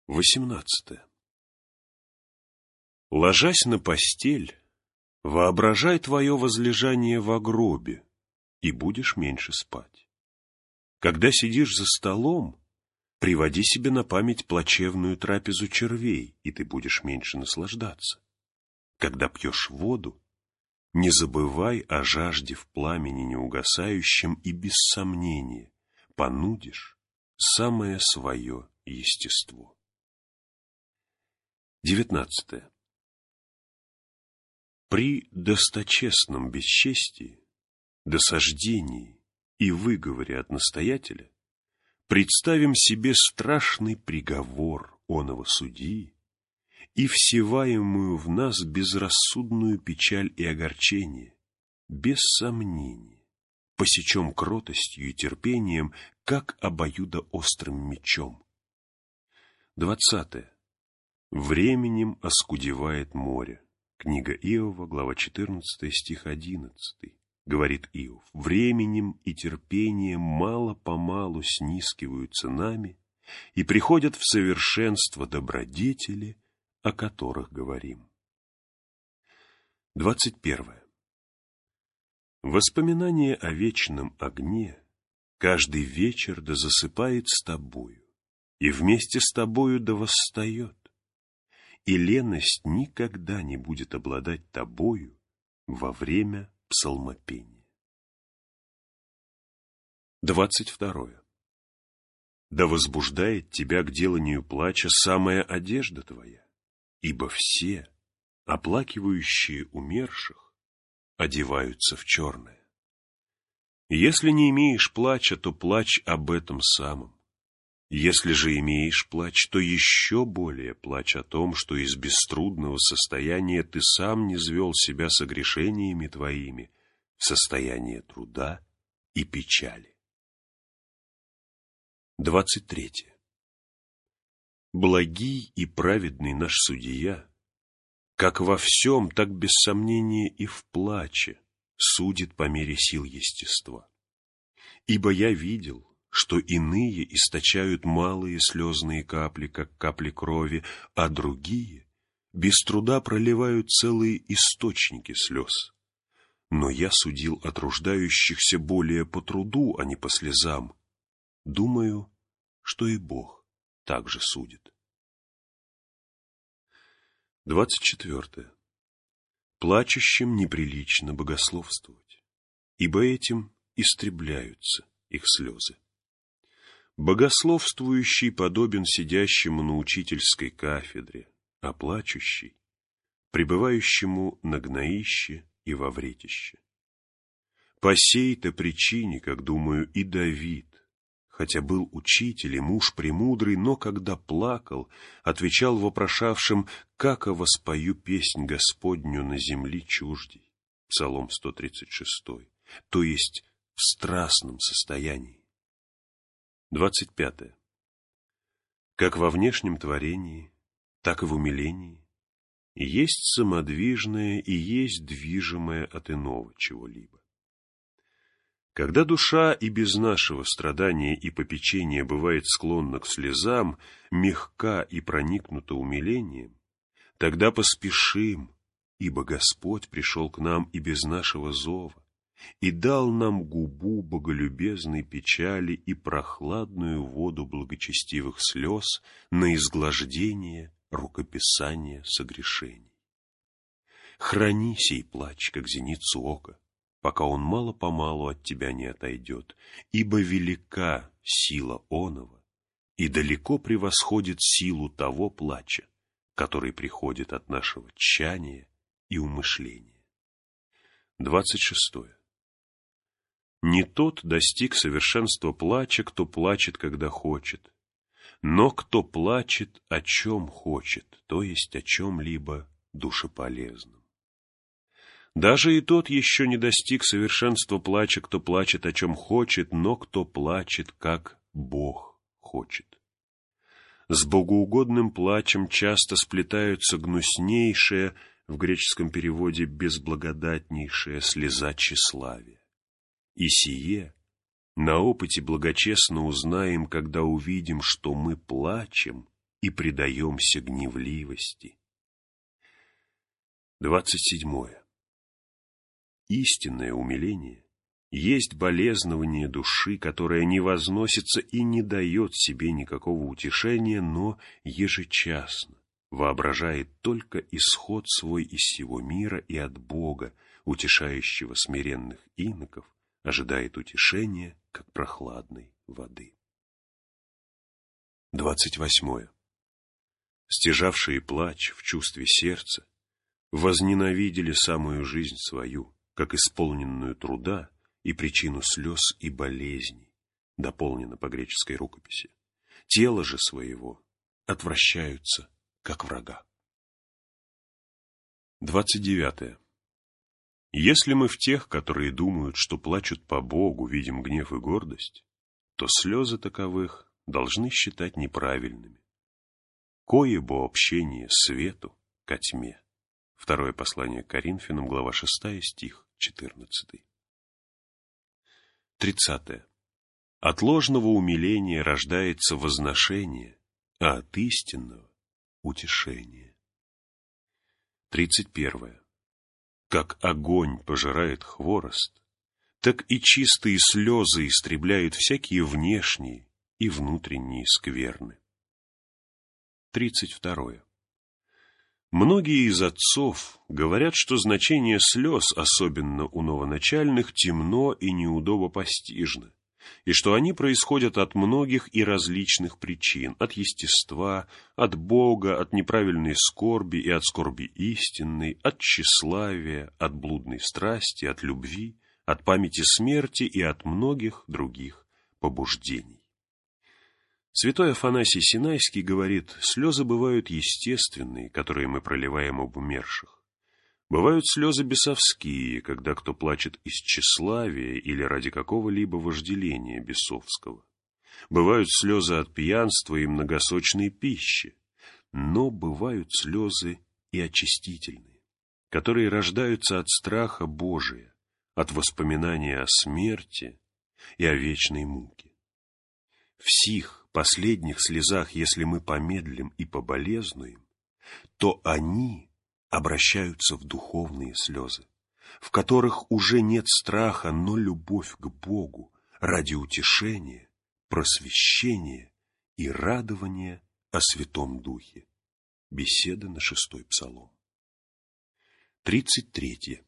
18. Ложась на постель, воображай твое возлежание во гробе, и будешь меньше спать. Когда сидишь за столом, приводи себе на память плачевную трапезу червей, и ты будешь меньше наслаждаться. Когда пьешь воду, не забывай о жажде в пламени неугасающем, и без сомнения понудишь самое свое естество. 19. При досточестном бесчестии, досаждении и выговоре от настоятеля представим себе страшный приговор оного судьи и всеваемую в нас безрассудную печаль и огорчение, без сомнения, посечем кротостью и терпением, как обоюдоострым мечом. 20. Временем оскудевает море. Книга Иова, глава 14, стих 11. Говорит Иов: временем и терпением мало-помалу снискиваются нами и приходят в совершенство добродетели, о которых говорим. 21. Воспоминание о вечном огне каждый вечер да засыпает с тобою, и вместе с тобою да восстает, и леность никогда не будет обладать тобою во время псалмопения. 22. Да возбуждает тебя к деланию плача самая одежда твоя, ибо все, оплакивающие умерших, одеваются в черное. Если не имеешь плача, то плачь об этом самом. Если же имеешь плач, то еще более плачь о том, что из беструдного состояния ты сам низвел себя согрешениями твоими в состояние труда и печали. 23. Благий и праведный наш судья, как во всем, так без сомнения и в плаче, судит по мере сил естества. Ибо я видел, что иные источают малые слезные капли, как капли крови, а другие без труда проливают целые источники слез. Но я судил о труждающихся более по труду, а не по слезам. Думаю, что и Бог так же судит. 24. Плачущим неприлично богословствовать, ибо этим истребляются их слезы. Богословствующий подобен сидящему на учительской кафедре, а плачущий — пребывающему на гноище и во вретище. По сей-то причине, как думаю, и Давид, хотя был учитель и муж премудрый, но когда плакал, отвечал вопрошавшим: «Како воспою песнь Господню на земли чуждей». Псалом 136, то есть в страстном состоянии. 25. Как во внешнем творении, так и в умилении есть самодвижное и есть движимое от иного чего-либо. Когда душа и без нашего страдания и попечения бывает склонна к слезам, мягка и проникнута умилением, тогда поспешим, ибо Господь пришел к нам и без нашего зова, и дал нам губу боголюбезной печали и прохладную воду благочестивых слез на изглаждение рукописания согрешений. Храни сей плач, как зеницу ока, пока он мало-помалу от тебя не отойдет, ибо велика сила оного и далеко превосходит силу того плача, который приходит от нашего тчания и умышления. 26. Не тот достиг совершенства плача, кто плачет, когда хочет, но кто плачет, о чем хочет, то есть о чем-либо душеполезном. Даже и тот еще не достиг совершенства плача, кто плачет, о чем хочет, но кто плачет, как Бог хочет. С богоугодным плачем часто сплетаются гнуснейшая, в греческом переводе безблагодатнейшая слеза тщеславия. И сие на опыте благочестно узнаем, когда увидим, что мы плачем и предаемся гневливости. 27. Истинное умиление есть болезнование души, которое не возносится и не дает себе никакого утешения, но ежечасно воображает только исход свой из сего мира и от Бога, утешающего смиренных иноков, ожидает утешения, как прохладной воды. 28. Стяжавшие плач в чувстве сердца возненавидели самую жизнь свою, как исполненную труда и причину слез и болезней, дополнено по греческой рукописи. Тело же своего отвращаются, как врага. 29. Если мы в тех, которые думают, что плачут по Богу, видим гнев и гордость, то слезы таковых должны считать неправильными. Коебо общение свету ко тьме. Второе послание к Коринфянам, глава 6, стих 14. 30. От ложного умиления рождается возношение, а от истинного — утешение. 31. Как огонь пожирает хворост, так и чистые слезы истребляют всякие внешние и внутренние скверны. 32. Многие из отцов говорят, что значение слез, особенно у новоначальных, темно и неудобопостижно, и что они происходят от многих и различных причин, от естества, от Бога, от неправильной скорби и от скорби истинной, от тщеславия, от блудной страсти, от любви, от памяти смерти и от многих других побуждений. Святой Афанасий Синайский говорит, слезы бывают естественные, которые мы проливаем об умерших. Бывают слезы бесовские, когда кто плачет из тщеславия или ради какого-либо вожделения бесовского. Бывают слезы от пьянства и многосочной пищи. Но бывают слезы и очистительные, которые рождаются от страха Божия, от воспоминания о смерти и о вечной муке. В сих последних слезах, если мы помедлим и поболезнуем, то они обращаются в духовные слезы, в которых уже нет страха, но любовь к Богу ради утешения, просвещения и радования о Святом Духе. Беседа на 6-й Псалом. 33.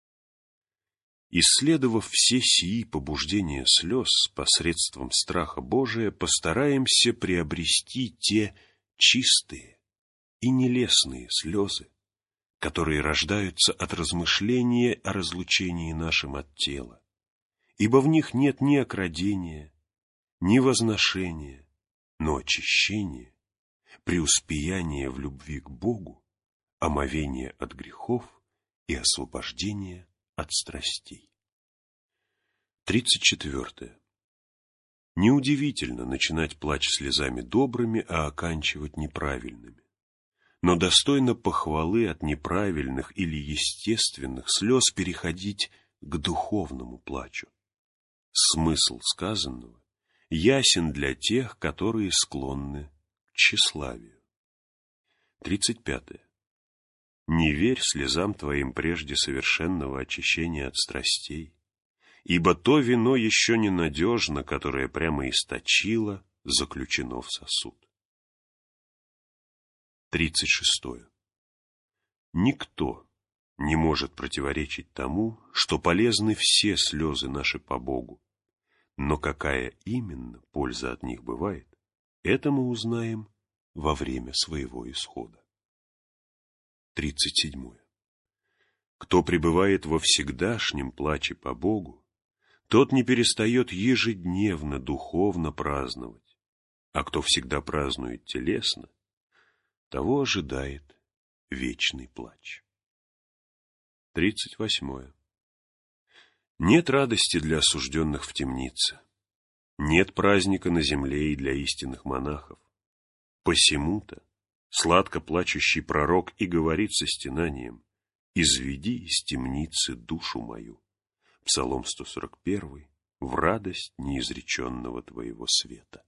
Исследовав все сии побуждения слез посредством страха Божия, постараемся приобрести те чистые и нелестные слезы, которые рождаются от размышления о разлучении нашим от тела, ибо в них нет ни окрадения, ни возношения, но очищения, преуспеяния в любви к Богу, омовения от грехов и освобождения от страстей. 34. Неудивительно начинать плач слезами добрыми, а оканчивать неправильными. Но достойно похвалы от неправильных или естественных слез переходить к духовному плачу. Смысл сказанного ясен для тех, которые склонны к тщеславию. 35. Не верь слезам твоим прежде совершенного очищения от страстей, ибо то вино еще ненадежно, которое прямо источило, заключено в сосуд. 36. Никто не может противоречить тому, что полезны все слезы наши по Богу, но какая именно польза от них бывает, это мы узнаем во время своего исхода. 37. Кто пребывает во всегдашнем плаче по Богу, тот не перестает ежедневно духовно праздновать, а кто всегда празднует телесно, того ожидает вечный плач. 38. Нет радости для осужденных в темнице, нет праздника на земле и для истинных монахов. Посему-то сладко плачущий пророк и говорит со стенанием: «Изведи из темницы душу мою». Псалом 141, в радость неизреченного твоего света.